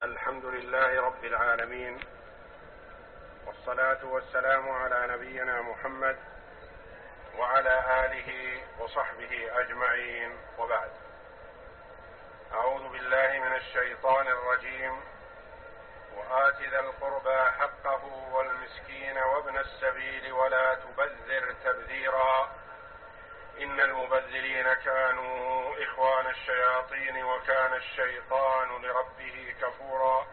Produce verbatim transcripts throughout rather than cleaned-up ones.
الحمد لله رب العالمين، والصلاة والسلام على نبينا محمد وعلى آله وصحبه أجمعين، وبعد. أعوذ بالله من الشيطان الرجيم. وآت ذا القربى حقه والمسكين وابن السبيل ولا تبذر تبذيرا إن المبذرين كانوا إخوان الشياطين وكان الشيطان لربه كفورا.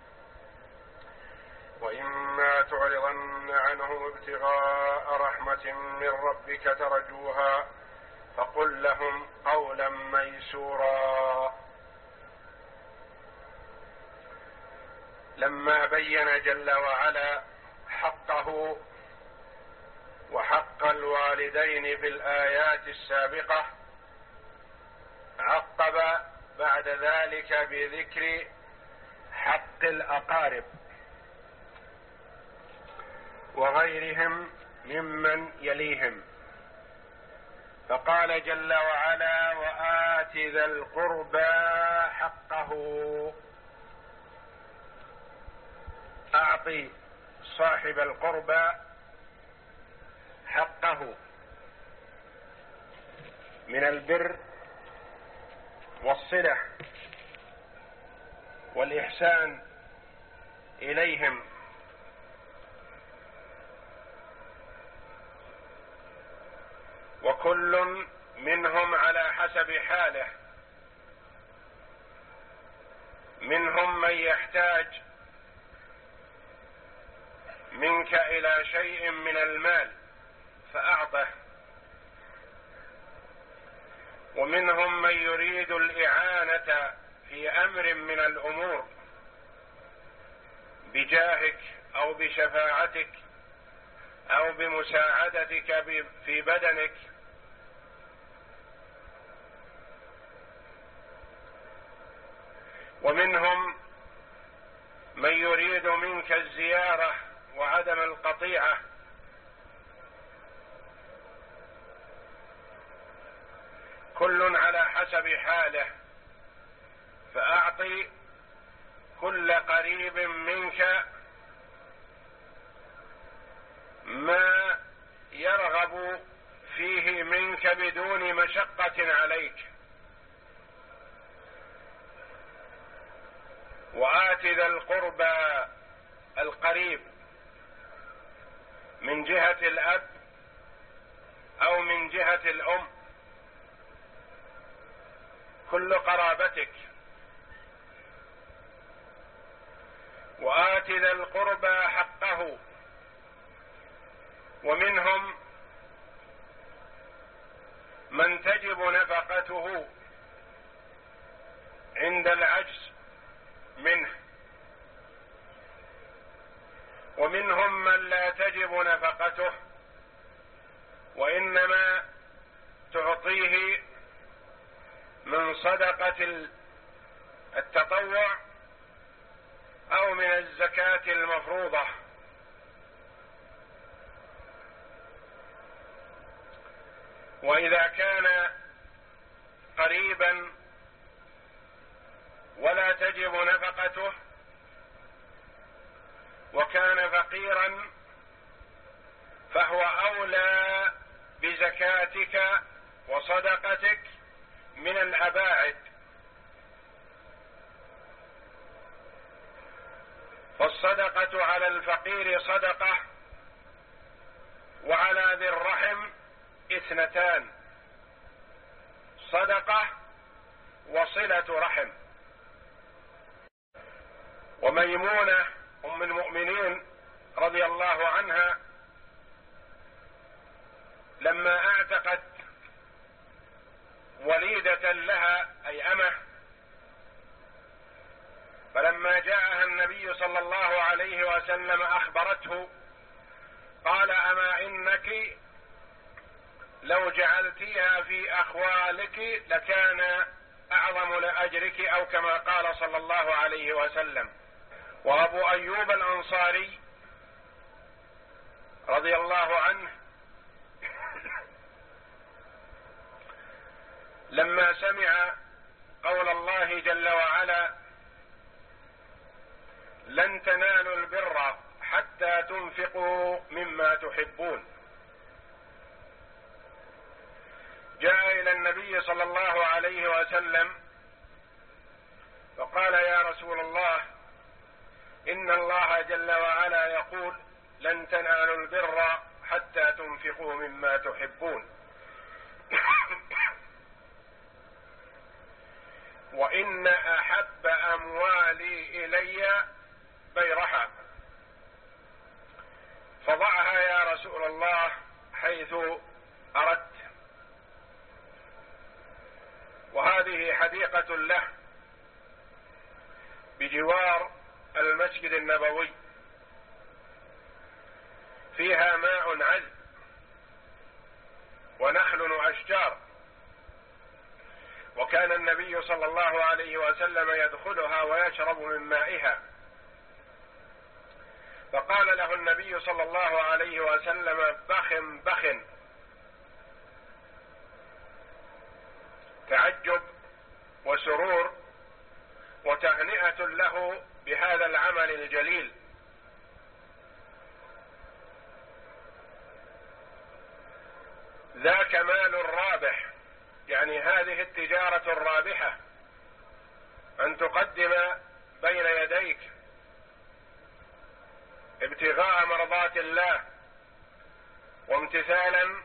وإما تعرضن عنهم ابتغاء رحمة من ربك ترجوها فقل لهم قولا ميسورا. لما بين جل وعلا حقه وحق الوالدين في الآيات السابقة، عقب بعد ذلك بذكر حق الأقارب وغيرهم ممن يليهم، فقال جل وعلا: وآت ذا القربى حقه. أعطي صاحب القربى حقه من البر والصلة والإحسان إليهم، وكل منهم على حسب حاله. منهم من يحتاج منك إلى شيء من المال فأعطه، ومنهم من يريد الإعانة في أمر من الأمور بجاهك أو بشفاعتك أو بمساعدتك في بدنك، ومنهم من يريد منك الزيارة وعدم القطيعة، كل على حسب حاله. فأعطي كل قريب منك ما يرغب فيه منك بدون مشقة عليك. وآت ذا القربى القريب من جهة الأب أو من جهة الأم، كل قرابتك. وآت ذا القربى حقه، ومنهم من تجب نفقته عند العجز منه، ومنهم من لا تجب نفقته وإنما تعطيه من صدقة التطوع أو من الزكاة المفروضة. وإذا كان قريبا ولا تجب نفقته وكان فقيرا فهو أولى بزكاتك وصدقتك من الأباعد. فالصدقة على الفقير صدقة، وعلى ذي الرحم اثنتان: صدقة وصلة رحم. وميمونة أم المؤمنين رضي الله عنها لما اعتقت وليدة لها أي أمه، فلما جاءها النبي صلى الله عليه وسلم أخبرته قال: أما إنك لو جعلتيها في أخوالك لكان أعظم لأجرك، أو كما قال صلى الله عليه وسلم. وأبو أيوب الأنصاري رضي الله عنه لما سمع قول الله جل وعلا: لن تنالوا البر حتى تنفقوا مما تحبون. جاء إلى النبي صلى الله عليه وسلم فقال: يا رسول الله، إن الله جل وعلا يقول: لن تنالوا البر حتى تنفقوا مما تحبون، وإن أحب أموالي إلي بيرها، فضعها يا رسول الله حيث أردت. وهذه حديقة له بجوار المسجد النبوي، فيها ماء عذب ونخل وأشجار، وكان النبي صلى الله عليه وسلم يدخلها ويشرب من مائها. فقال له النبي صلى الله عليه وسلم: بخ بخ، تعجب وسرور وتهنئة له بهذا العمل الجليل. ذاك مال رابح، يعني هذه التجارة الرابحة، أن تقدم بين يديك ابتغاء مرضات الله وامتثالا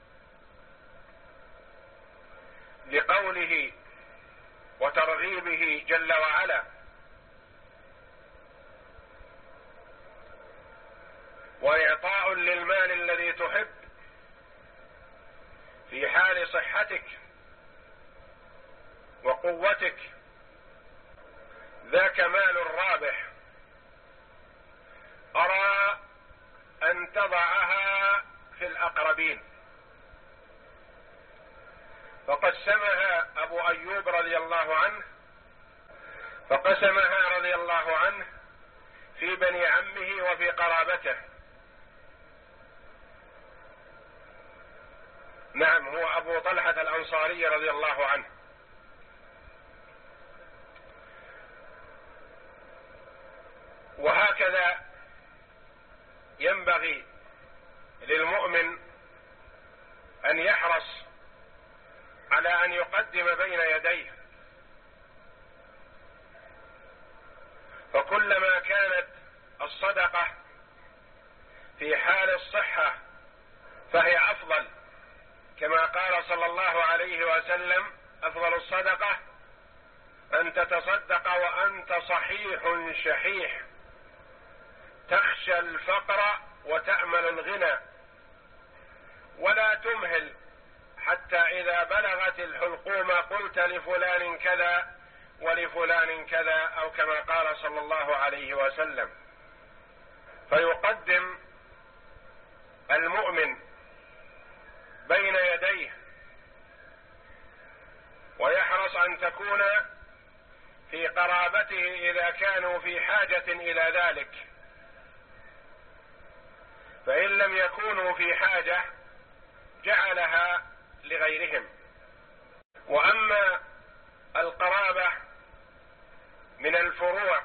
لقوله وترغيبه جل وعلا، وإعطاء للمال الذي تحب في حال صحتك وقوتك، ذاك مال رابح. أرى أن تضعها في الأقربين. فقسمها أبو أيوب رضي الله عنه فقسمها رضي الله عنه في بني عمه وفي قرابته. نعم، هو أبو طلحة الأنصاري رضي الله عنه. وهكذا ينبغي للمؤمن أن يحرص على أن يقدم بين يديه، فكلما كانت الصدقة في حال الصحة فهي أفضل، كما قال صلى الله عليه وسلم: أفضل الصدقة أن تتصدق وأنت صحيح شحيح، تخشى الفقر وتأمل الغنى، ولا تمهل حتى إذا بلغت الحلقوم قلت لفلان كذا ولفلان كذا، أو كما قال صلى الله عليه وسلم. فيقدم المؤمن بين يديه ويحرص أن تكون في قرابته إذا كانوا في حاجة إلى ذلك، فإن لم يكونوا في حاجة جعلها لغيرهم. وأما القرابة من الفروع،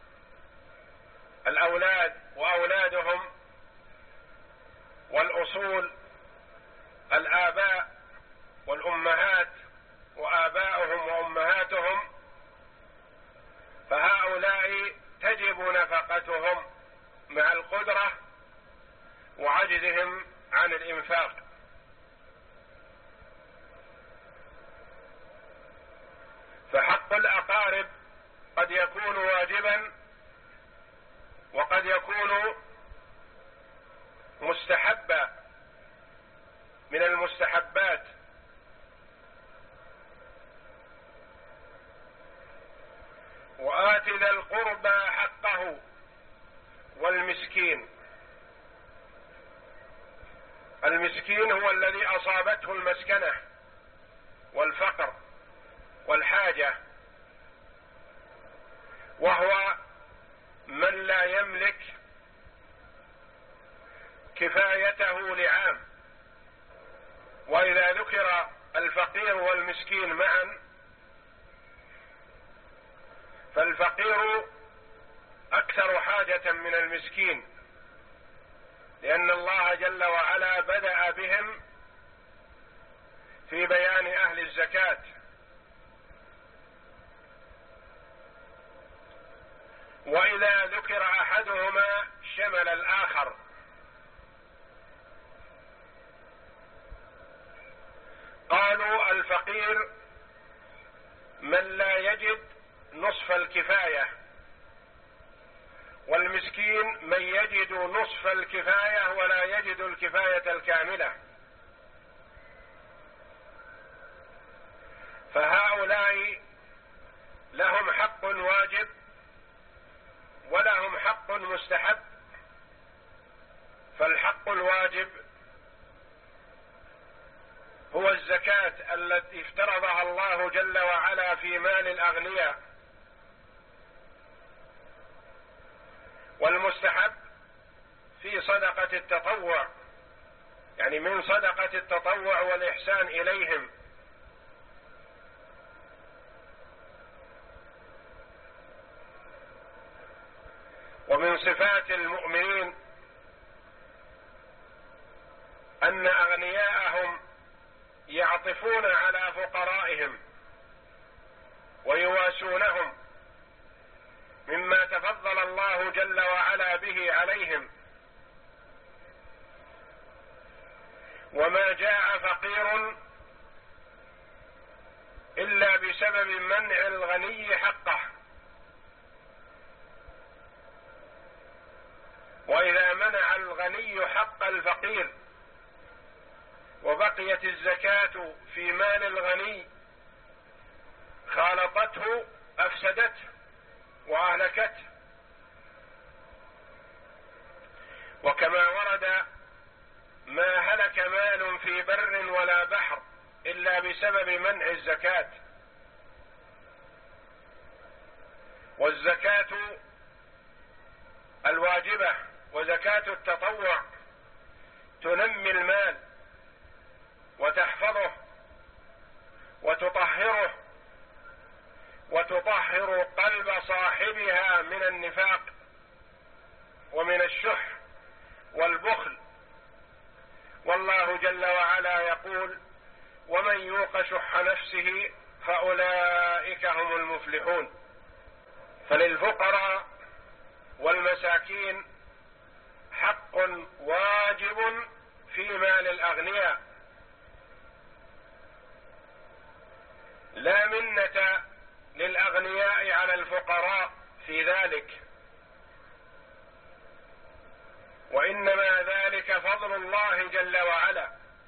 الأولاد وأولادهم، والأصول الآباء والأمهات وآباؤهم وأمهاتهم، فهؤلاء تجب نفقتهم مع القدرة وعجزهم عن الإنفاق. فحق الأقارب قد يكون واجبا وقد يكون مستحبا من المستحبات. وآت ذا القربى حقه والمسكين. المسكين هو الذي أصابته المسكنة والفقر والحاجة، وهو من لا يملك كفايته لعام. وإذا ذكر الفقير والمسكين معا فالفقير أكثر درجة من المسكين، لأن الله جل وعلا بدأ بهم في بيان أهل الزكاة. وإذا ذكر أحدهما شمل الآخر. قالوا الفقير من لا يجد نصف الكفاية، والمسكين من يجد نصف الكفاية ولا يجد الكفاية الكاملة. فهؤلاء لهم حق واجب ولهم حق مستحب. فالحق الواجب هو الزكاة التي افترضها الله جل وعلا في مال الأغنياء، والمستحب في صدقة التطوع، يعني من صدقة التطوع والإحسان إليهم. ومن صفات المؤمنين أن أغنياءهم يعطفون على فقرائهم ويواسونهم مما تفضل الله جل وعلا به عليهم. وما جاء فقير إلا بسبب منع الغني حقه. وإذا منع الغني حق الفقير وبقيت الزكاة في مال الغني خالطته أفسدته وأهلكته. وكما ورد ما هلك مال في بر ولا بحر إلا بسبب منع الزكاة. والزكاة الواجبة وزكاة التطوع تنمي المال وتحفظه وتطهره وتطهر قلب صاحبها من النفاق ومن الشح والبخل. والله جل وعلا يقول: ومن يوق شح نفسه فأولئك هم المفلحون. فللفقراء والمساكين حق واجب في مال الأغنياء، لا منة للأغنياء على الفقراء في ذلك، وإنما ذلك فضل الله جل وعلا.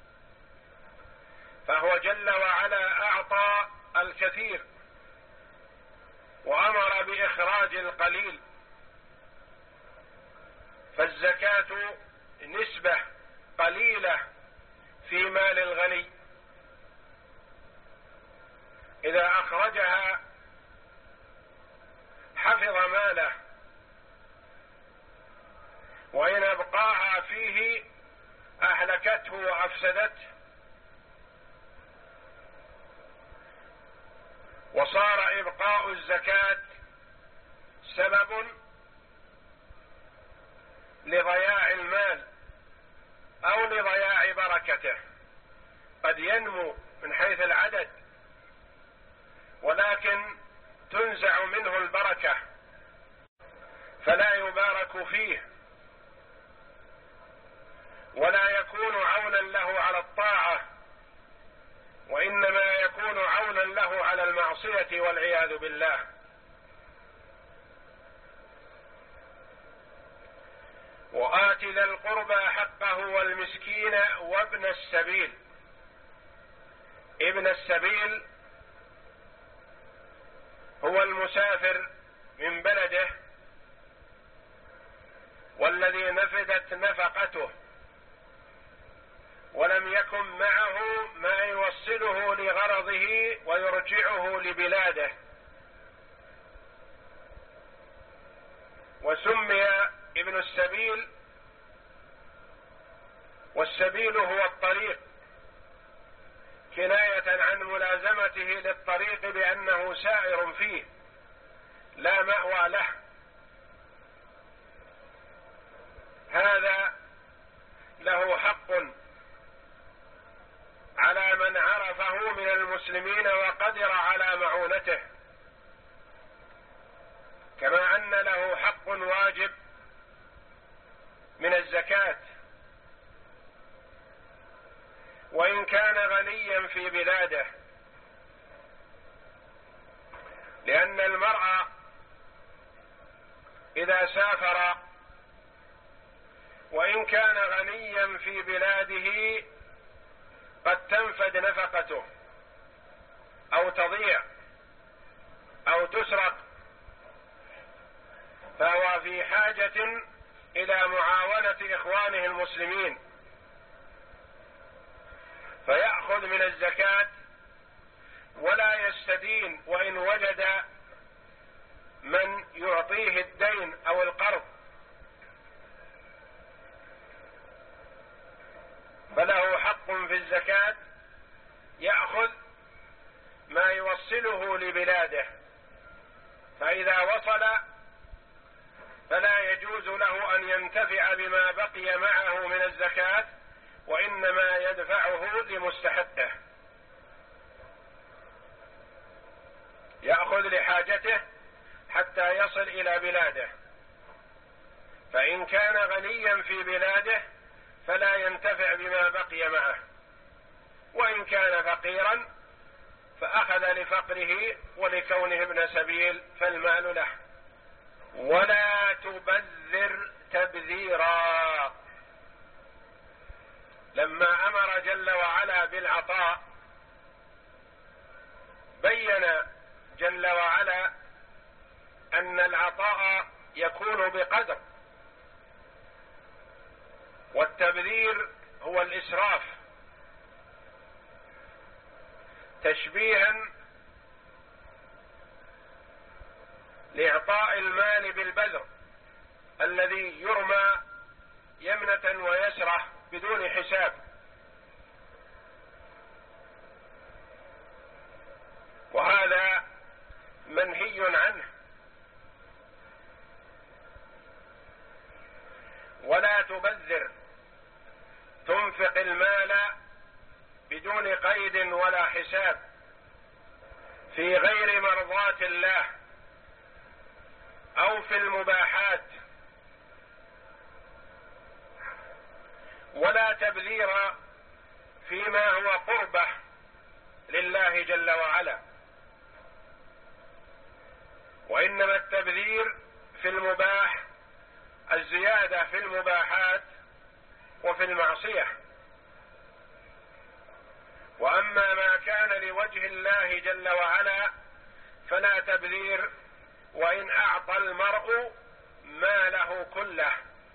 فهو جل وعلا أعطى الكثير وأمر بإخراج القليل. فالزكاة نسبة قليلة في مال الغني، إذا أخرجها حفظ ماله، وإن أبقاها فيه أهلكته وأفسدته. وصار إبقاء الزكاة سبب لضياع المال أو لضياع بركته. قد ينمو من حيث العدد ولكن تنزع منه البركة فلا يبارك فيه، ولا يكون عونا له على الطاعة، وإنما يكون عونا له على المعصية والعياذ بالله. وآت ذا القربى حقه والمسكين وابن السبيل. ابن السبيل هو المسافر من بلده والذي نفدت نفقته ولم يكن معه ما يوصله لغرضه ويرجعه لبلاده، وسمي ابن السبيل، والسبيل هو الطريق، كناية عن ملازمته للطريق بأنه سائر فيه لا مأوى له. إذا سافر وإن كان غنيا في بلاده قد تنفد نفقته أو تضيع أو تسرق، فهو في حاجة إلى معاونة إخوانه المسلمين، فيأخذ من الزكاة ولا يستدين وإن وجد من يعطيه الدين أو القرض، فله حق في الزكاة يأخذ ما يوصله لبلاده، فإذا وصل فلا يجوز له أن ينتفع بما بقي معه من الزكاة، وإنما يدفعه لمستحقه، يأخذ لحاجته حتى يصل إلى بلاده. فإن كان غنيا في بلاده فلا ينتفع بما بقي معه، وإن كان فقيرا فأخذ لفقره ولكونه ابن سبيل فالمال له. ولا تبذر تبذيرا، لما أمر جل وعلا بالعطاء بين جل وعلا أن العطاء يكون بقدر، والتبذير هو الإسراف، تشبيها لإعطاء المال بالبذر الذي يرمى يمنة ويسرة بدون حساب. وهذا منهي عنه. ولا تبذر، تنفق المال بدون قيد ولا حساب في غير مرضاة الله أو في المباحات، ولا تبذير فيما هو قربة لله جل وعلا، وإنما التبذير في المباح، الزيادة في المباحات وفي المعصية. وأما ما كان لوجه الله جل وعلا فلا تبذير، وإن أعطى المرء ماله كله.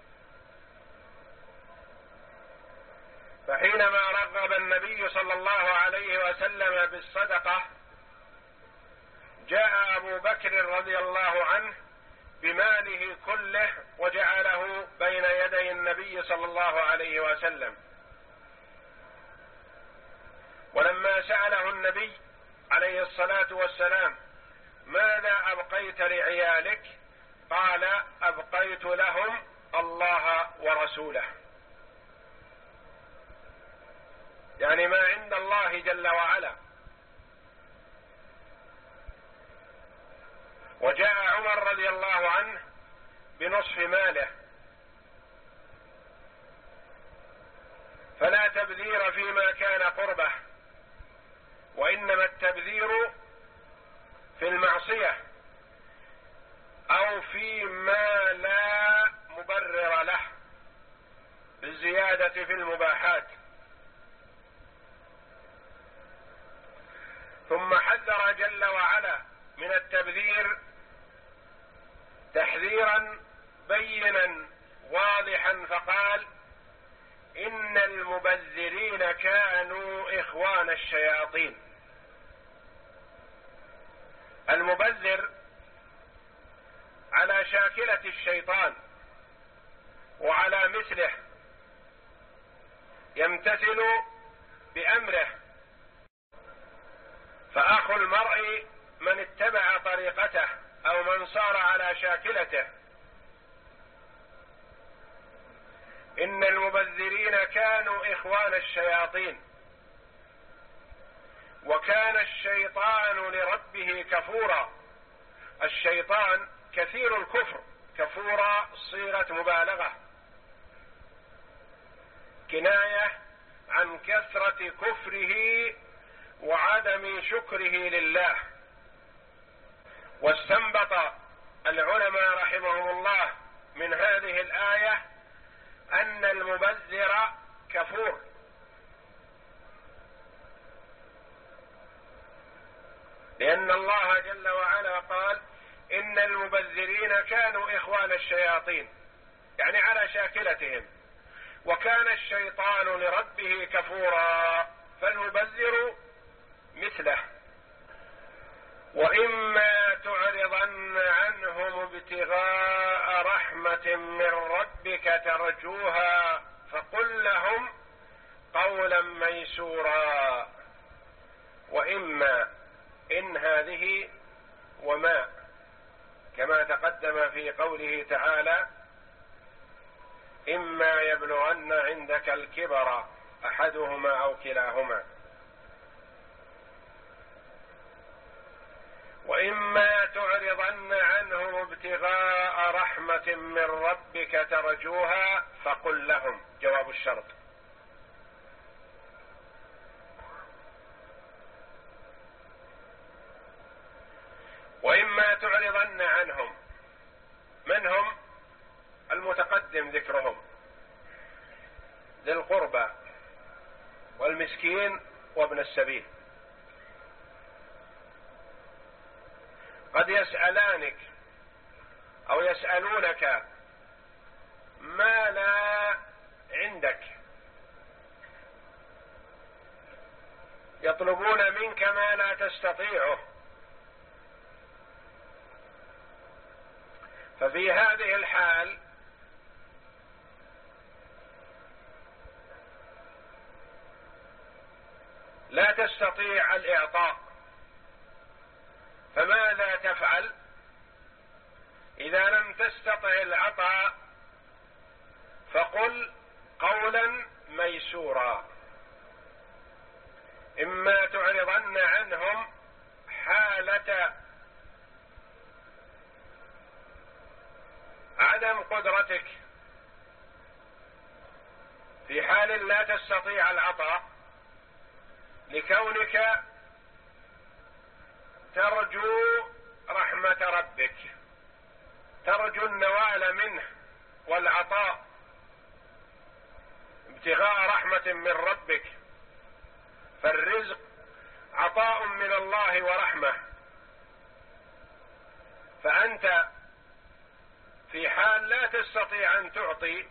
فحينما رغب النبي صلى الله عليه وسلم بالصدقة جاء أبو بكر رضي الله عنه بماله كله وجعله بين يدي النبي صلى الله عليه وسلم، ولما سأله النبي عليه الصلاة والسلام ماذا أبقيت لعيالك؟ قال أبقيت لهم الله ورسوله، يعني ما عند الله جل وعلا. وجاء عمر رضي الله عنه بنصف ماله. فلا تبذير فيما كان قربه، وإنما التبذير في المعصية أو فيما لا مبرر له بالزيادة في المباحات. ثم حذر جل وعلا من التبذير تحذيرا بينا واضحا، فقال إن المبذرين كانوا إخوان الشياطين. المبذر على شاكلة الشيطان وعلى مثله، يمتثل بأمره، فأخو المرء من اتبع طريقته أو من صار على شاكلته. إن المبذرين كانوا إخوان الشياطين، وكان الشيطان لربه كفورا. الشيطان كثير الكفر، كفورا صيغة مبالغة، كناية عن كثرة كفره وعدم شكره لله. واستنبط العلماء رحمهم الله من هذه الآية أن المبذر كفور، لأن الله جل وعلا قال إن المبذرين كانوا إخوان الشياطين، يعني على شاكلتهم، وكان الشيطان لربه كفورا، فالمبذر مثله. وإما تعرضن عنهم ابتغاء رحمة من ربك ترجوها فقل لهم قولا ميسورا. وإما إن هذه وما، كما تقدم في قوله تعالى إما يبلغن عندك الكبر أحدهما أو كلاهما. وإما تعرضن عنهم ابتغاء رحمة من ربك ترجوها فقل لهم، جواب الشرط. وإما تعرضن عنهم، من هم؟ المتقدم ذكرهم، ذي القربى والمسكين وابن السبيل. قد يسألانك أو يسألونك ما لا عندك، يطلبون منك ما لا تستطيعه، ففي هذه الحال لا تستطيع الإعطاء، فماذا تفعل؟ إذا لم تستطع العطاء فقل قولا ميسورا. إما تعرضن عنهم حالة عدم قدرتك، في حال لا تستطيع العطاء، لكونك ترجو رحمة ربك، ترجو النوال منه والعطاء، ابتغاء رحمة من ربك، فالرزق عطاء من الله ورحمة، فأنت في حال لا تستطيع أن تعطي،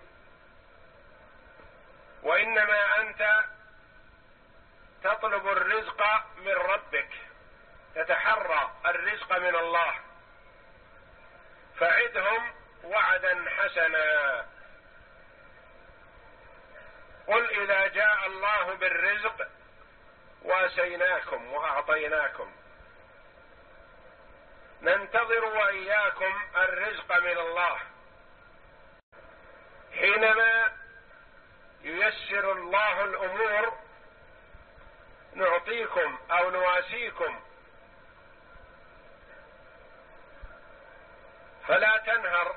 وإنما أنت تطلب الرزق من ربك، تتحرى الرزق من الله، فعدهم وعدا حسنا. قل إذا جاء الله بالرزق واسيناكم وأعطيناكم، ننتظر وإياكم الرزق من الله. حينما ييسر الله الأمور نعطيكم أو نواسيكم، فلا تنهر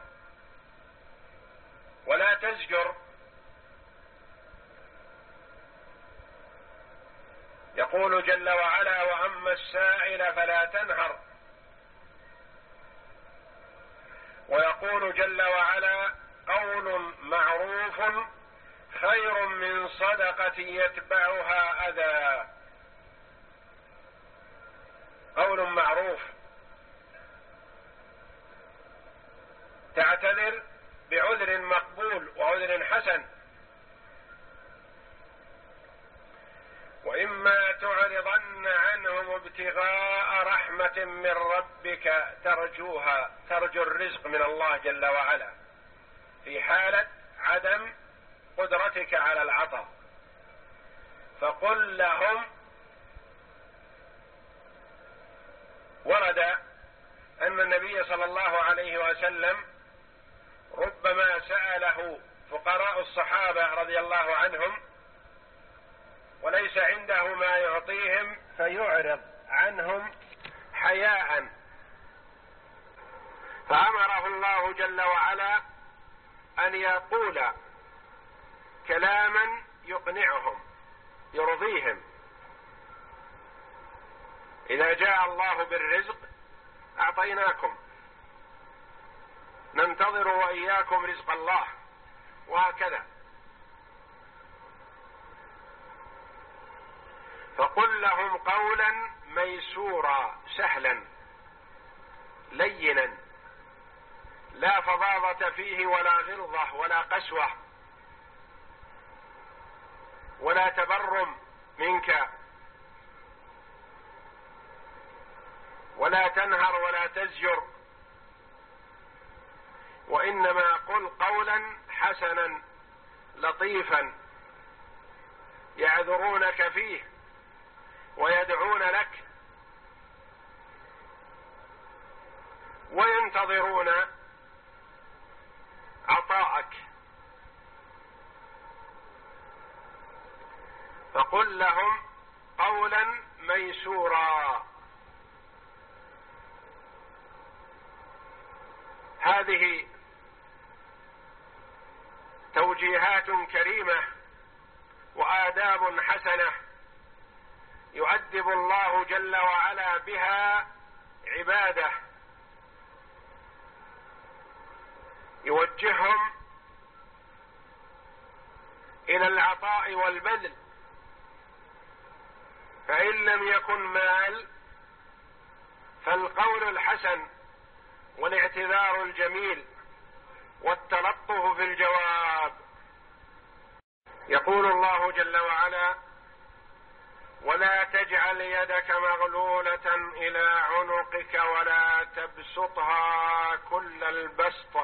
ولا تزجر. يقول جل وعلا وأما السائل فلا تنهر، ويقول جل وعلا قول معروف خير من صدقة يتبعها أذى. قول معروف، تعتذر بعذر مقبول وعذر حسن. وإما تعرضن عنهم ابتغاء رحمة من ربك ترجوها، ترجو الرزق من الله جل وعلا في حالة عدم قدرتك على العطاء، فقل لهم. ورد أن النبي صلى الله عليه وسلم ربما سأله فقراء الصحابة رضي الله عنهم وليس عنده ما يعطيهم فيعرض عنهم حياء، فأمره الله جل وعلا أن يقول كلاما يقنعهم يرضيهم. إذا جاء الله بالرزق أعطيناكم، ننتظر وانتظروا وإياكم رزق الله، وهكذا. فقل لهم قولا ميسورا سهلا لينا، لا فظاظة فيه ولا غلظة ولا قسوة ولا تبرم منك، ولا تنهر ولا تزجر، وإنما قل قولا حسنا لطيفا يعذرونك فيه ويدعون لك وينتظرون عطاءك. فقل لهم قولا ميسورا. هذه توجيهات كريمة وآداب حسنة يؤدب الله جل وعلا بها عباده، يوجههم إلى العطاء والبذل. فإن لم يكن مال فالقول الحسن والاعتذار الجميل والتلطف في الجواب. يقول الله جل وعلا: ولا تجعل يدك مغلولة إلى عنقك ولا تبسطها كل البسط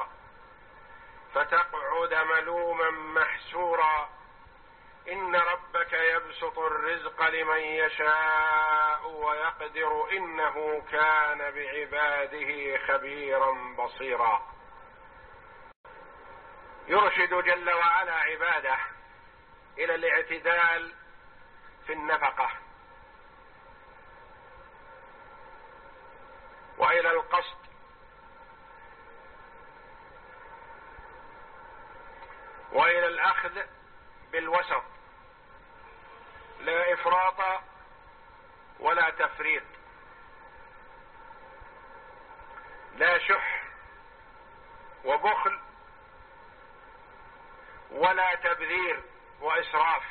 فتقعد ملوما محسورا إن ربك يبسط الرزق لمن يشاء ويقدر إنه كان بعباده خبيرا بصيرا. يرشد جل وعلا عباده إلى الاعتدال في النفقة وإلى القصد وإلى الأخذ بالوسط، لا إفراط ولا تفريط، لا شح وبخل ولا تبذير وإسراف.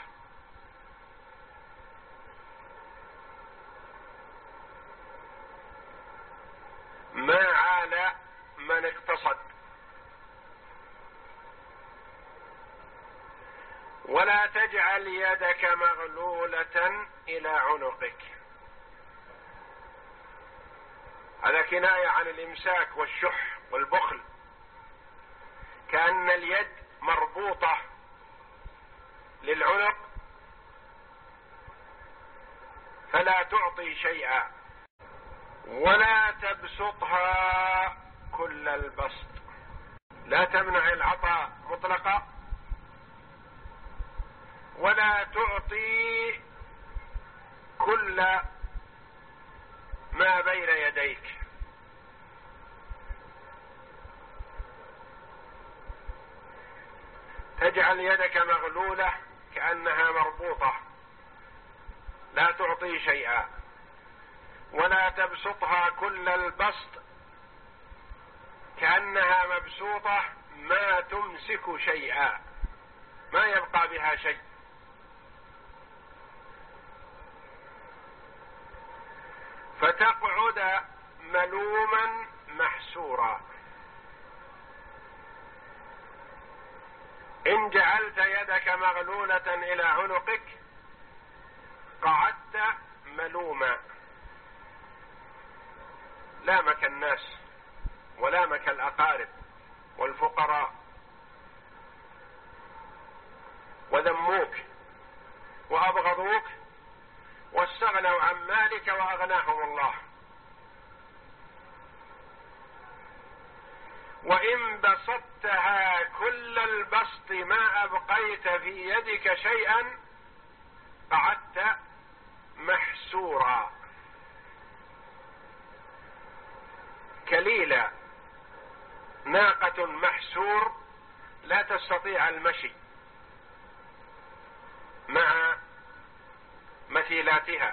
ما عال من اقتصد. ولا تجعل يدك مغلولة إلى عنقك، هذا كناية عن الإمساك والشح والبخل، كأن اليد مربوطة للعنق فلا تعطي شيئا. ولا تبسطها كل البسط، لا تمنع العطاء مطلقا ولا تعطي كل ما بين يديك. تجعل يدك مغلولة كأنها مربوطة لا تعطي شيئا، ولا تبسطها كل البسط كأنها مبسوطة ما تمسك شيئا، ما يبقى بها شيء. فتقعد ملوما محسورا. إن جعلت يدك مغلولة إلى عنقك قعدت ملوما، لامك الناس ولامك الأقارب والفقراء وذموك وأبغضوك واستغنوا عن مالك وأغناهم الله. وإن بسطتها كل البسط ما أبقيت في يدك شيئا قعدت محسورا كليلا. ناقة محسور لا تستطيع المشي مع مثيلاتها.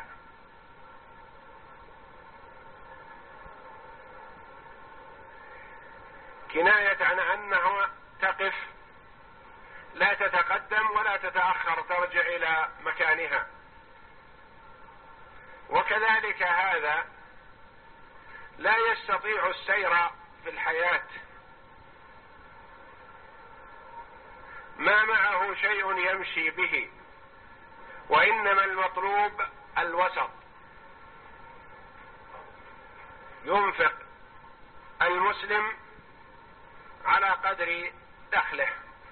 كناية عن أنها تقف لا تتقدم ولا تتأخر، ترجع إلى مكانها. وكذلك هذا لا يستطيع السير في الحياة، ما معه شيء يمشي به، وإنما المطلوب الوسط. ينفق المسلم على قدر دخله،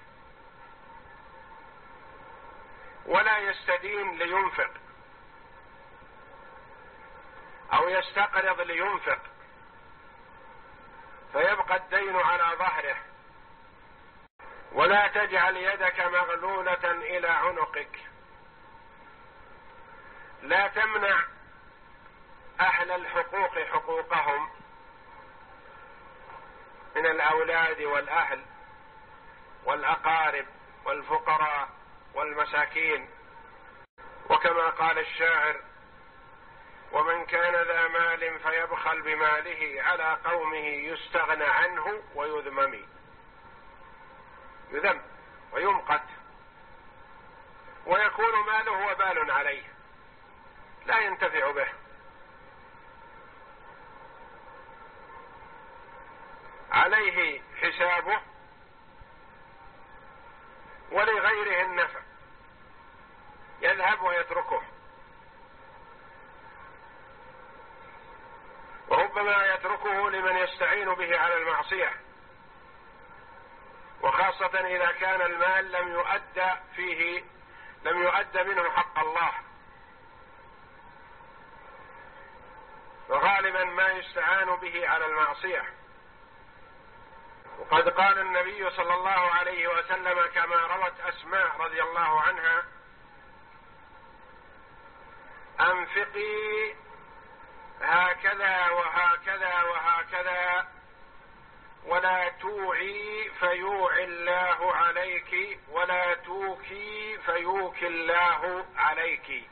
ولا يستدين لينفق أو يستقرض لينفق فيبقى الدين على ظهره. ولا تجعل يدك مغلولة إلى عنقك، لا تمنع أهل الحقوق حقوقهم من الأولاد والأهل والأقارب والفقراء والمساكين. وكما قال الشاعر: ومن كان ذا مال فيبخل بماله على قومه يستغنى عنه ويذمم. يذم ويمقت ويكون ماله وبال عليه، لا ينتفع به. عليه حسابه ولغيره النفع، يذهب ويتركه، وربما يتركه لمن يستعين به على المعصية، وخاصة إذا كان المال لم يؤدى فيه لم يؤدى منه حق الله، وغالبا ما يستعان به على المعصية. وقد قال النبي صلى الله عليه وسلم كما روت أسماء رضي الله عنها: أنفقي هكذا وهكذا وهكذا ولا توعي فيوعي الله عليك ولا توكي فيوكي الله عليك.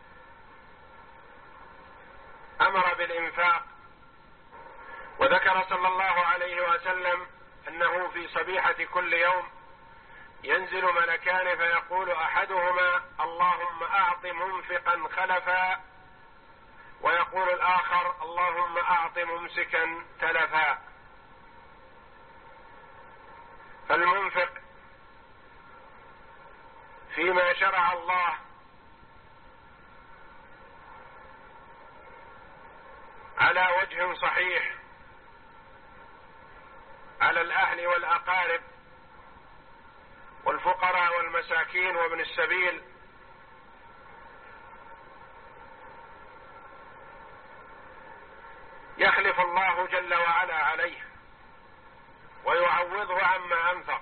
أمر بالإنفاق. وذكر صلى الله عليه وسلم أنه في صبيحة كل يوم ينزل ملكان فيقول أحدهما: اللهم أعط منفقا خلفا، ويقول الآخر: اللهم أعط ممسكا تلفا. فالمنفق فيما شرع الله على وجه صحيح على الأهل والأقارب والفقراء والمساكين وابن السبيل، يخلف الله جل وعلا عليه ويعوضه عما أنفق.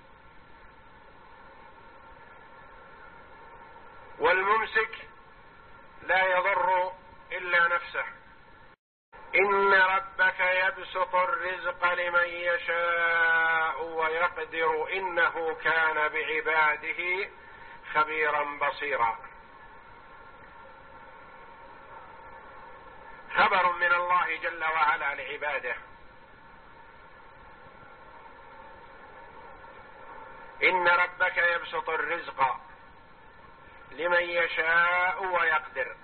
والممسك لا يضر إلا نفسه. إن ربك يبسط الرزق لمن يشاء ويقدر إنه كان بعباده خبيرا بصيرا. خبر من الله جل وعلا لعباده: إن ربك يبسط الرزق لمن يشاء ويقدر.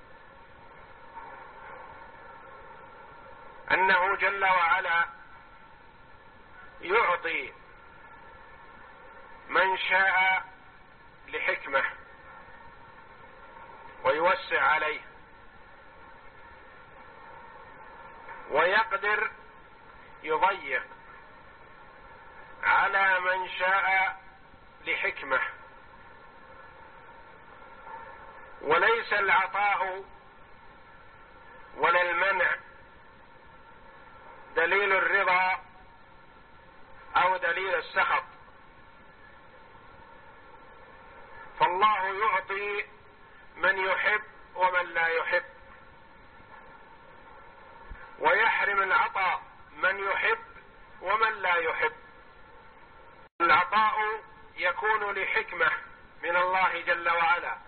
أنه جل وعلا يعطي من شاء لحكمة ويوسع عليه، ويقدر يضيق على من شاء لحكمة. وليس العطاء ولا المنع دليل الرضا أو دليل السخط، فالله يعطي من يحب ومن لا يحب، ويحرم العطاء من يحب ومن لا يحب. العطاء يكون لحكمة من الله جل وعلا.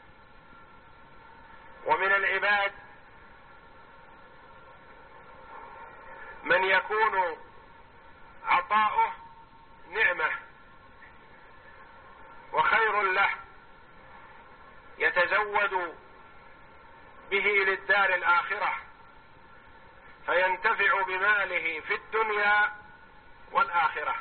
ومن العباد من يكون عطاؤه نعمة وخير له يتزود به للدار الآخرة، فينتفع بماله في الدنيا والآخرة.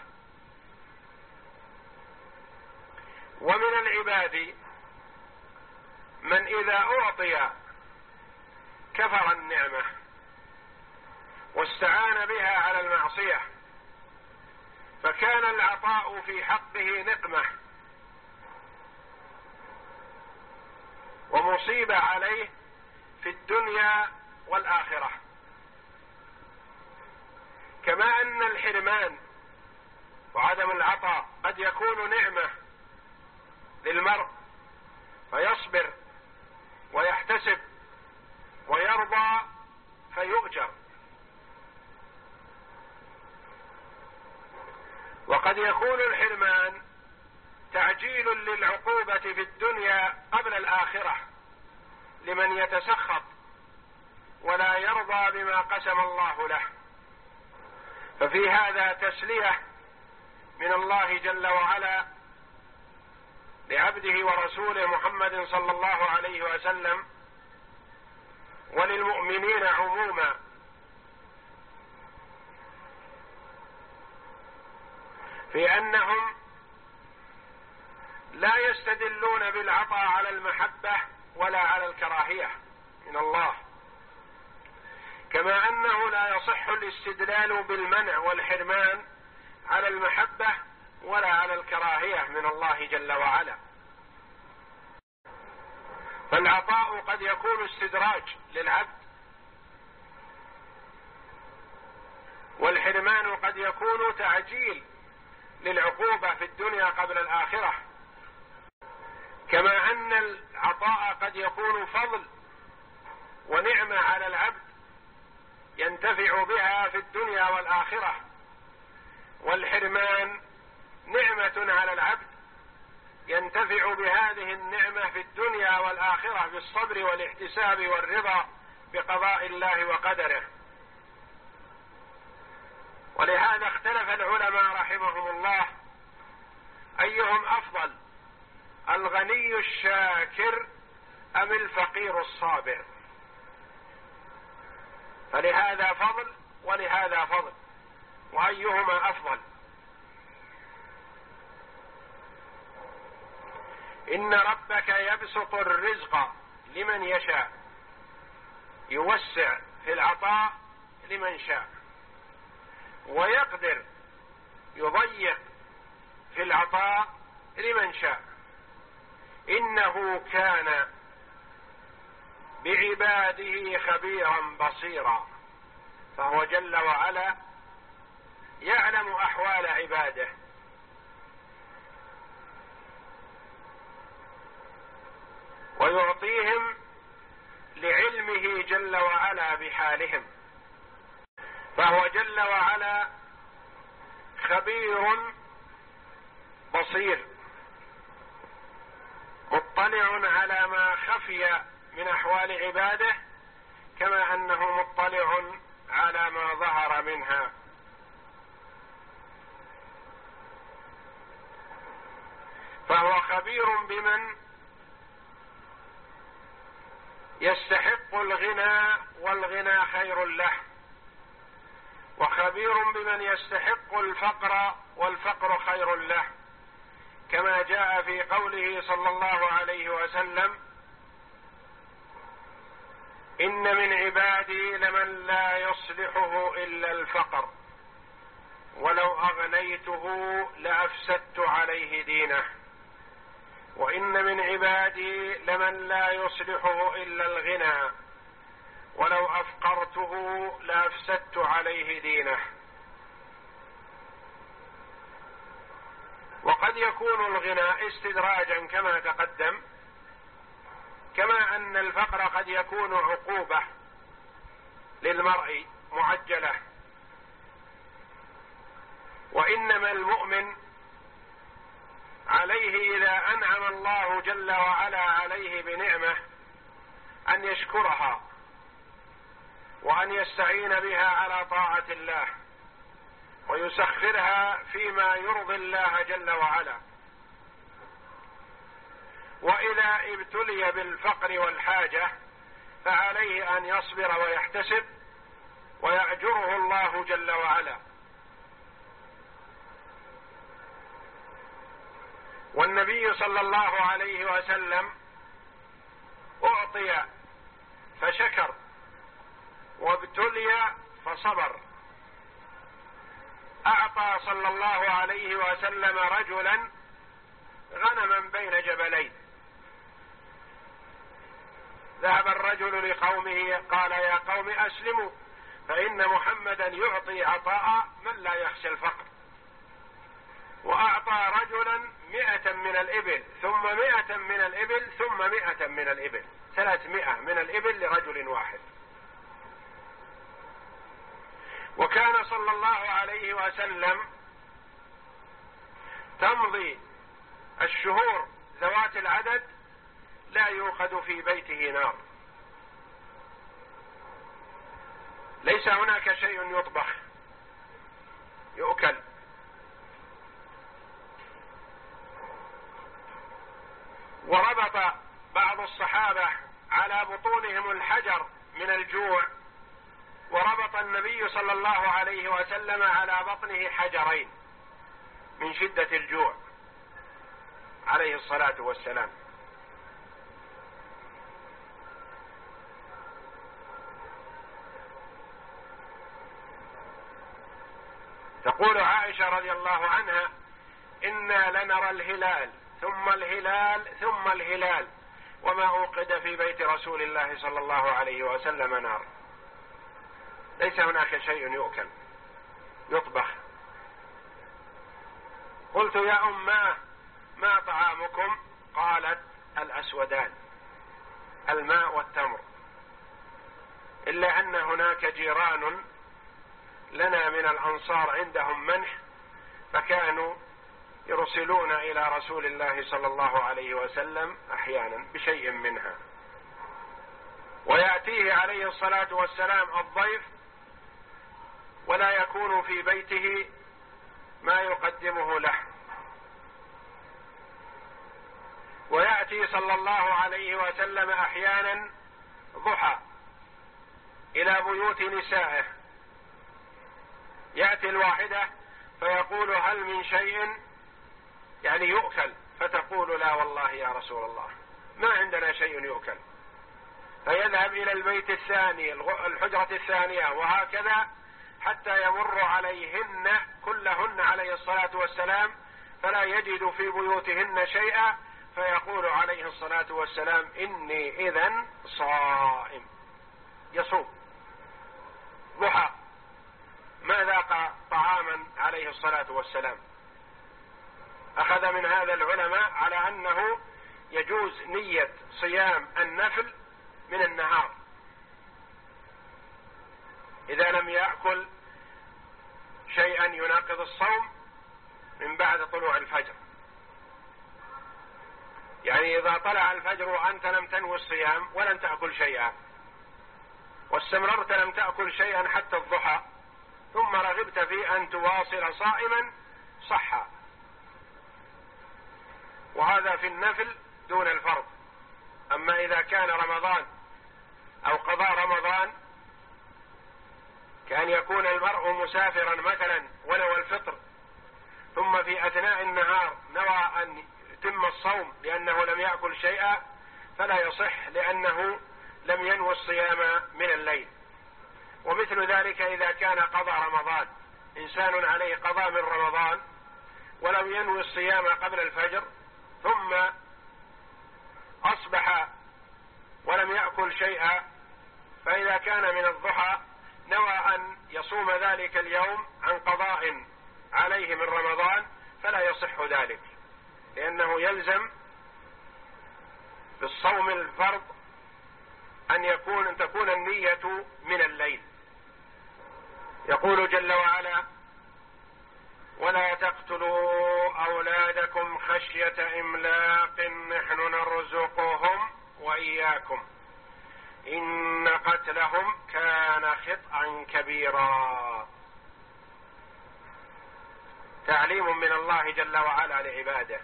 ومن العباد من إذا أعطي كفر النعمة واستعان بها على المعصية، فكان العطاء في حقه نقمة ومصيبة عليه في الدنيا والآخرة. كما أن الحرمان وعدم العطاء قد يكون نعمة للمرء فيصبر ويحتسب ويرضى فيؤجر، وقد يكون الحرمان تعجيل للعقوبة في الدنيا قبل الآخرة لمن يتسخط ولا يرضى بما قسم الله له. ففي هذا تسلية من الله جل وعلا لعبده ورسوله محمد صلى الله عليه وسلم وللمؤمنين عموما، في أنهم لا يستدلون بالعطاء على المحبة ولا على الكراهية من الله، كما أنه لا يصح الاستدلال بالمنع والحرمان على المحبة ولا على الكراهية من الله جل وعلا. فالعطاء قد يكون استدراج للعبد، والحرمان قد يكون تعجيل للعقوبة في الدنيا قبل الآخرة، كما أن العطاء قد يكون فضل ونعمة على العبد ينتفع بها في الدنيا والآخرة، والحرمان نعمة على العبد ينتفع بهذه النعمة في الدنيا والآخرة بالصبر والاحتساب والرضا بقضاء الله وقدره. ولهذا اختلف العلماء رحمهم الله أيهم أفضل، الغني الشاكر أم الفقير الصابر، فلهذا فضل ولهذا فضل، وأيهما أفضل؟ إن ربك يبسط الرزق لمن يشاء، يوسع في العطاء لمن شاء، ويقدر يضيق في العطاء لمن شاء. إنه كان بعباده خبيرا بصيرا، فهو جل وعلا يعلم أحوال عباده، ويعطيهم لعلمه جل وعلا بحالهم، فهو جل وعلا خبير بصير مطلع على ما خفي من أحوال عباده، كما أنه مطلع على ما ظهر منها. فهو خبير بمن يستحق الغنى والغنى خير له، وخبير بمن يستحق الفقر والفقر خير له، كما جاء في قوله صلى الله عليه وسلم: إن من عبادي لمن لا يصلحه إلا الفقر، ولو أغنيته لأفسدت عليه دينه، وإن من عبادي لمن لا يصلحه إلا الغنى، ولو أفقرته لأفسدت عليه دينه. وقد يكون الغنى استدراجا كما تقدم، كما أن الفقر قد يكون عقوبة للمرء معجلة. وإنما المؤمن عليه إذا أنعم الله جل وعلا عليه بنعمة أن يشكرها وأن يستعين بها على طاعة الله، ويسخرها فيما يرضي الله جل وعلا. وإذا ابتلي بالفقر والحاجة فعليه أن يصبر ويحتسب ويأجره الله جل وعلا. والنبي صلى الله عليه وسلم أعطي فشكر وابتلي فصبر. أعطى صلى الله عليه وسلم رجلا غنما بين جبلين، ذهب الرجل لقومه قال يا قوم أسلموا فإن محمدا يعطي عطاء من لا يخشى الفقر. وأعطى رجلا مئة من الإبل ثم مئة من الإبل ثم مئة من الإبل، ثلاثمائة من الإبل لرجل واحد. وكان صلى الله عليه وسلم تمضي الشهور ذوات العدد لا يوقد في بيته نار، ليس هناك شيء يطبخ يؤكل. وربط بعض الصحابة على بطونهم الحجر من الجوع، وربط النبي صلى الله عليه وسلم على بطنه حجرين من شدة الجوع عليه الصلاة والسلام. تقول عائشة رضي الله عنها إنا لنرى الهلال ثم الهلال ثم الهلال وما أوقد في بيت رسول الله صلى الله عليه وسلم نار، ليس هناك شيء يؤكل يطبخ. قلت يا أماه ما طعامكم؟ قالت الأسودان، الماء والتمر، إلا أن هناك جيران لنا من الأنصار عندهم منح فكانوا يرسلون إلى رسول الله صلى الله عليه وسلم أحيانا بشيء منها. ويأتيه عليه الصلاة والسلام الضيف ولا يكون في بيته ما يقدمه له. ويأتي صلى الله عليه وسلم أحيانا ضحى إلى بيوت نسائه، يأتي الواحدة فيقول هل من شيء يعني يؤكل؟ فتقول لا والله يا رسول الله ما عندنا شيء يؤكل. فيذهب إلى البيت الثاني الحجرة الثانية وهكذا حتى يمر عليهن كلهن عليه الصلاة والسلام فلا يجد في بيوتهن شيئا، فيقول عليه الصلاة والسلام إني إذن صائم، يصوم ضحى ما ذاق طعاما عليه الصلاة والسلام. أخذ من هذا العلماء على أنه يجوز نية صيام النفل من النهار إذا لم يأكل شيئا يناقض الصوم من بعد طلوع الفجر. يعني إذا طلع الفجر وأنت لم تنوي الصيام ولن تأكل شيئا واستمررت لم تأكل شيئا حتى الضحى ثم رغبت في أن تواصل صائما صح، وهذا في النفل دون الفرض. أما إذا كان رمضان أو قضاء رمضان كان يكون المرء مسافرا مثلا ونوى الفطر ثم في أثناء النهار نوى أن يتم الصوم لأنه لم يأكل شيئا فلا يصح لأنه لم ينوي الصيام من الليل. ومثل ذلك إذا كان قضى رمضان، إنسان عليه قضاء من رمضان ولم ينوي الصيام قبل الفجر ثم أصبح ولم يأكل شيئا، فإذا كان من الضحى نوى أن يصوم ذلك اليوم عن قضاء عليه من رمضان فلا يصح ذلك، لأنه يلزم بالصوم الفرض أن يكون أن تكون النية من الليل. يقول جل وعلا ولا تقتلوا أولادكم خشية إملاق نحن نرزقهم وإياكم إن قتلهم كان خطأ كبيرا. تعليم من الله جل وعلا لعباده،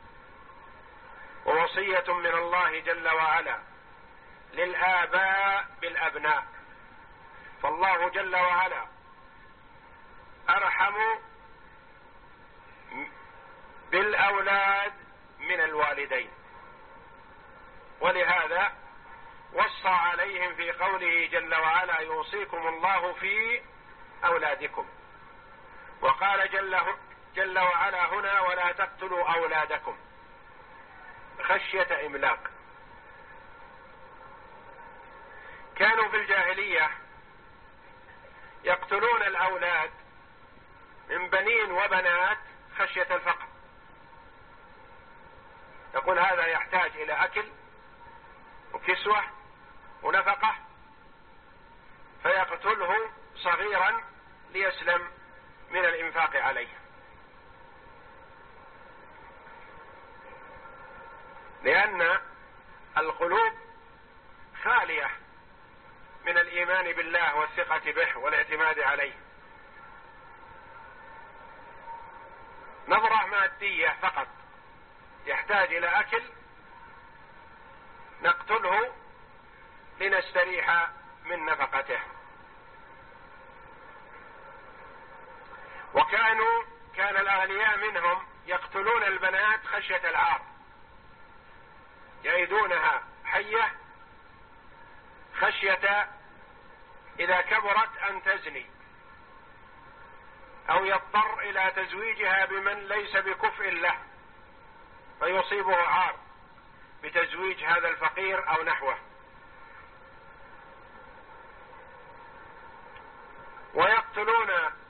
ووصية من الله جل وعلا للآباء بالأبناء. فالله جل وعلا أرحم بالأولاد من الوالدين، ولهذا وصى عليهم في قوله جل وعلا: يوصيكم الله في أولادكم. وقال جل, جل وعلا هنا: ولا تقتلوا أولادكم خشية إملاق. كانوا في الجاهلية يقتلون الأولاد من بنين وبنات خشية الفقر، يقول هذا يحتاج إلى أكل وكسوة ونفقة، فيقتله صغيرا ليسلم من الإنفاق عليه. لأن القلوب خالية من الإيمان بالله والثقة به والاعتماد عليه، نظرة مادية فقط، يحتاج إلى أكل نقتله لنستريح من نفقته. وكانوا كان الأغنياء منهم يقتلون البنات خشية العار، يعيدونها حية خشية إذا كبرت أن تزني، أو يضطر إلى تزويجها بمن ليس بكفء له فيصيبه عار بتزويج هذا الفقير أو نحوه. ويقتلون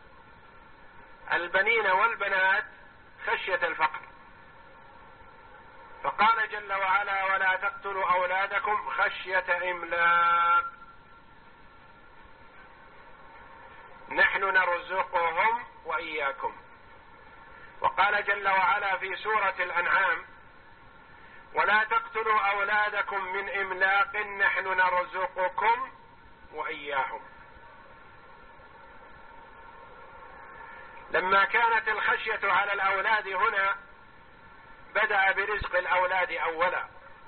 البنين والبنات خشية الفقر، فقال جل وعلا: ولا تقتلوا أولادكم خشية إملاق نحن نرزقهم وإياكم. وقال جل وعلا في سورة الأنعام: ولا تقتلوا أولادكم من إملاق نحن نرزقكم وإياهم. لما كانت الخشية على الأولاد هنا بدأ برزق الأولاد أولا،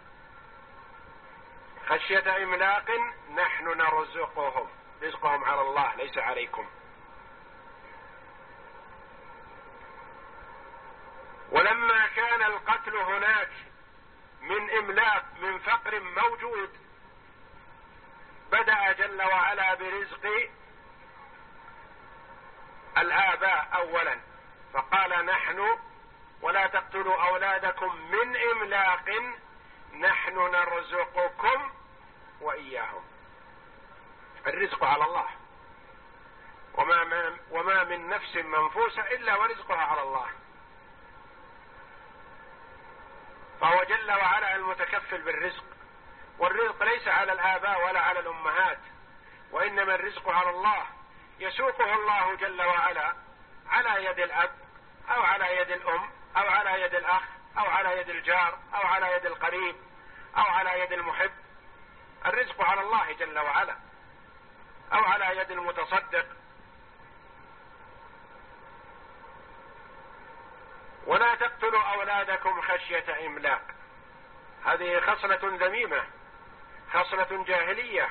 خشية إملاق نحن نرزقهم، رزقهم على الله ليس عليكم. ولما كان القتل هناك من إملاق من فقر موجود بدأ جل وعلا برزق الآباء أولا، فقال: نحن ولا تقتلوا أولادكم من إملاق نحن نرزقكم وإياهم. الرزق على الله، وما من, وما من نفس منفوسة إلا ورزقها على الله، فهو جل وعلا المتكفل بالرزق. والرزق ليس على الآباء ولا على الأمهات، وإنما الرزق على الله، يسوقه الله جل وعلا على يد الأب أو على يد الأم أو على يد الأخ أو على يد الجار أو على يد القريب أو على يد المحب. الرزق على الله جل وعلا، أو على يد المتصدق. ولا تقتلوا أولادكم خشية إملاق، هذه خصلة ذميمة، خصلة جاهلية.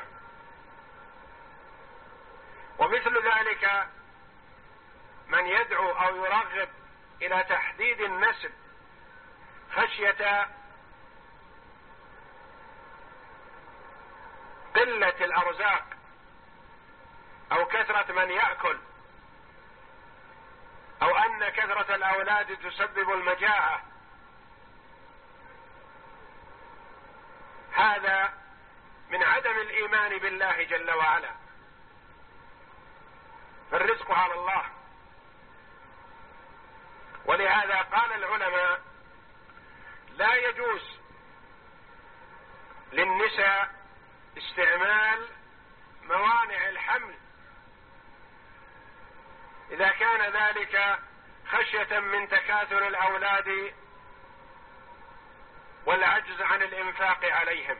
ومثل ذلك من يدعو أو يرغب إلى تحديد النسل خشية قلة الأرزاق أو كثرة من يأكل، أو أن كثرة الأولاد تسبب المجاعة، هذا من عدم الإيمان بالله جل وعلا. فالرزق على الله. ولهذا قال العلماء: لا يجوز للنساء استعمال موانع الحمل إذا كان ذلك خشية من تكاثر الأولاد والعجز عن الإنفاق عليهم،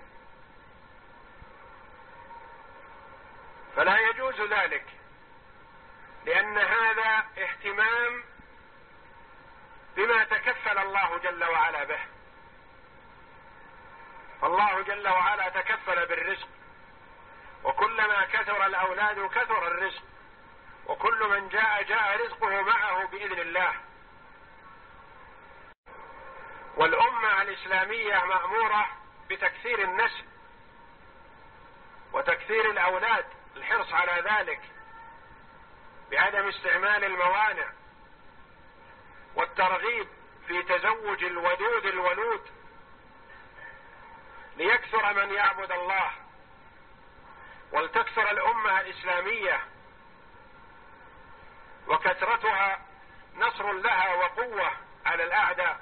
فلا يجوز ذلك، لأن هذا اهتمام الله جل وعلا به. فالله جل وعلا تكفل بالرزق، وكلما كثر الأولاد كثر الرزق، وكل من جاء جاء رزقه معه بإذن الله. والأمة الإسلامية مأمورة بتكثير النسل وتكثير الأولاد، الحرص على ذلك بعدم استعمال الموانع، والترغيب في تزوج الودود الولود ليكثر من يعبد الله، ولتكثر الأمة الإسلامية، وكثرتها نصر لها وقوة على الأعداء.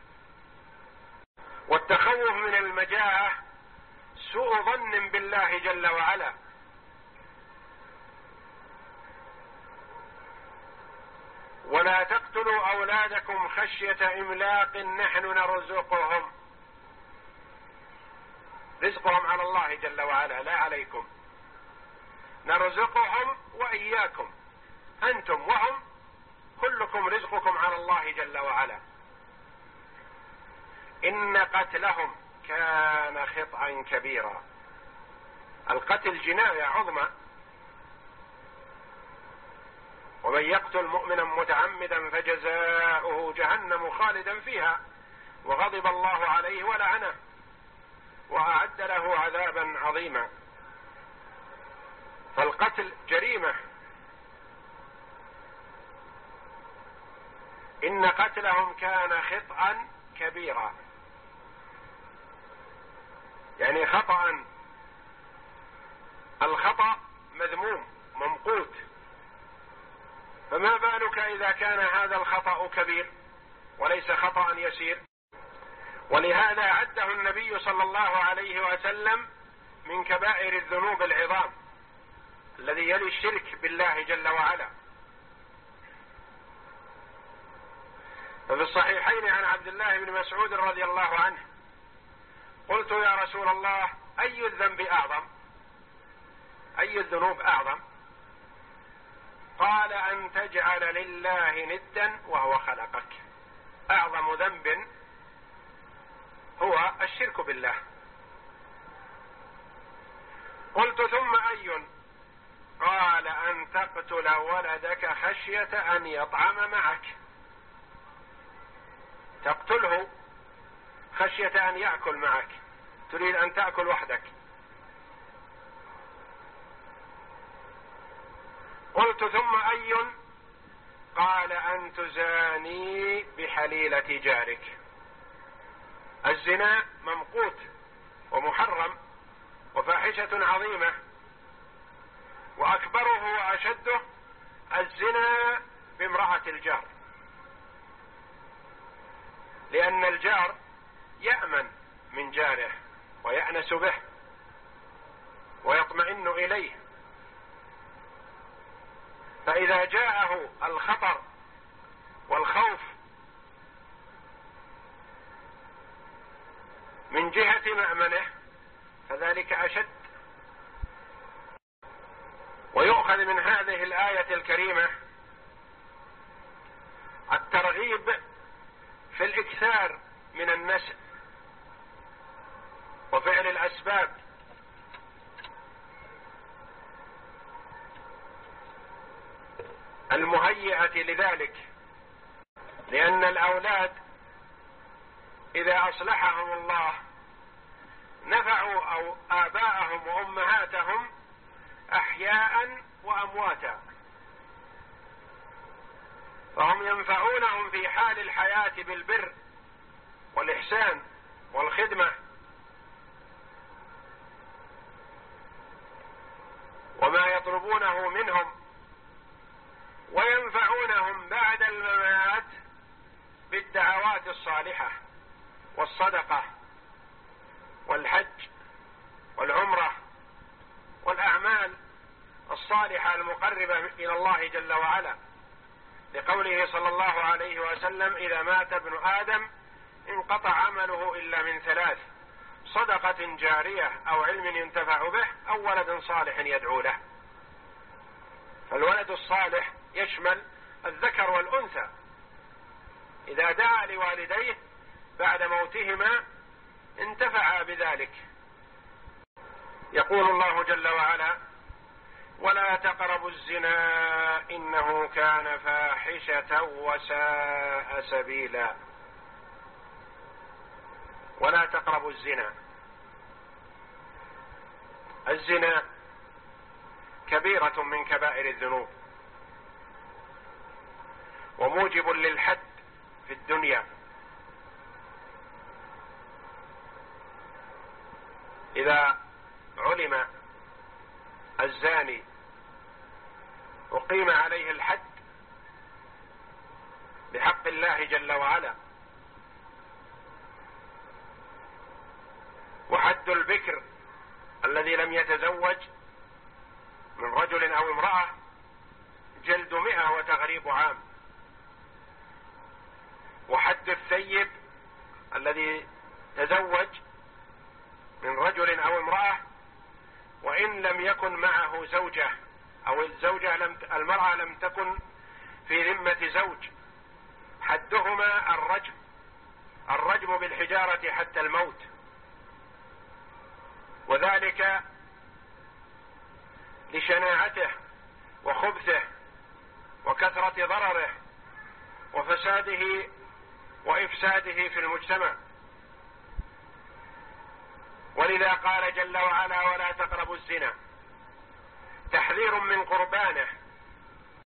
والتخوف من المجاعة سوء ظن بالله جل وعلا. ولا تقتلوا أولادكم خشية إملاق نحن نرزقهم. رزقهم على الله جل وعلا لا عليكم، نرزقهم وإياكم، أنتم وهم كلكم رزقكم على الله جل وعلا. إن قتلهم كان خطأ كبيرا. القتل جناية عظمى، ومن يقتل مؤمنا متعمدا فجزاؤه جهنم خالدا فيها وغضب الله عليه ولعنه وأعد له عذابا عظيما. فالقتل جريمة. إن قتلهم كان خطأ كبيرا، يعني خطأ. الخطأ مذموم ممقوت، فما بالك إذا كان هذا الخطأ كبير وليس خطأ يسير. ولهذا عده النبي صلى الله عليه وسلم من كبائر الذنوب العظام الذي يلي الشرك بالله جل وعلا. ففي الصحيحين عن عبد الله بن مسعود رضي الله عنه قلت يا رسول الله أي الذنب أعظم؟ أي الذنوب أعظم؟ قال أن تجعل لله ندا وهو خلقك. أعظم ذنب هو الشرك بالله. قلت ثم أي؟ قال أن تقتل ولدك خشية أن يطعم معك. تقتله خشية أن يأكل معك، تريد أن تأكل وحدك. قلت ثم أي؟ قال أن تزاني بحليلة جارك. الزنا ممقوت ومحرم وفاحشة عظيمة، وأكبره وأشده الزنا بامرأة الجار، لأن الجار يأمن من جاره ويأنس به ويطمئن إليه، فإذا جاءه الخطر والخوف من جهة مأمنه فذلك أشد. ويؤخذ من هذه الآية الكريمة الترغيب في الإكثار من النسل وفعل الأسباب المهيئة لذلك، لأن الأولاد إذا أصلحهم الله نفعوا أو آباءهم وأمهاتهم أحياء وأمواتا، فهم ينفعونهم في حال الحياة بالبر والإحسان والخدمة، وما يطلبونه منهم، وينفعونهم بعد الممات بالدعوات الصالحة والصدقة والحج والعمرة والأعمال الصالحة المقربة إلى الله جل وعلا، لقوله صلى الله عليه وسلم: إذا مات ابن آدم انقطع عمله إلا من ثلاث: صدقة جارية أو علم ينتفع به أو ولد صالح يدعو له. فالولد الصالح يشمل الذكر والأنثى، إذا دعا لوالديه بعد موتهما انتفعا بذلك. يقول الله جل وعلا: ولا تقربوا الزنا إنه كان فاحشة وساء سبيلا. ولا تقربوا الزنا. الزنا كبيرة من كبائر الذنوب وموجب للحد في الدنيا. إذا علم الزاني أقيم عليه الحد بحق الله جل وعلا. وحد البكر الذي لم يتزوج من رجل أو امرأة جلد مئة وتغريب عام. وحد الثيب الذي تزوج من رجل أو امرأة وإن لم يكن معه زوجة، أو الزوجة لم المرأة لم تكن في ذمة زوج، حدهما الرجم، الرجم بالحجارة حتى الموت. وذلك لشناعته وخبثه وكثرة ضرره وفساده وإفساده في المجتمع. ولذا قال جل وعلا: ولا تقربوا الزنا، تحذير من قربانه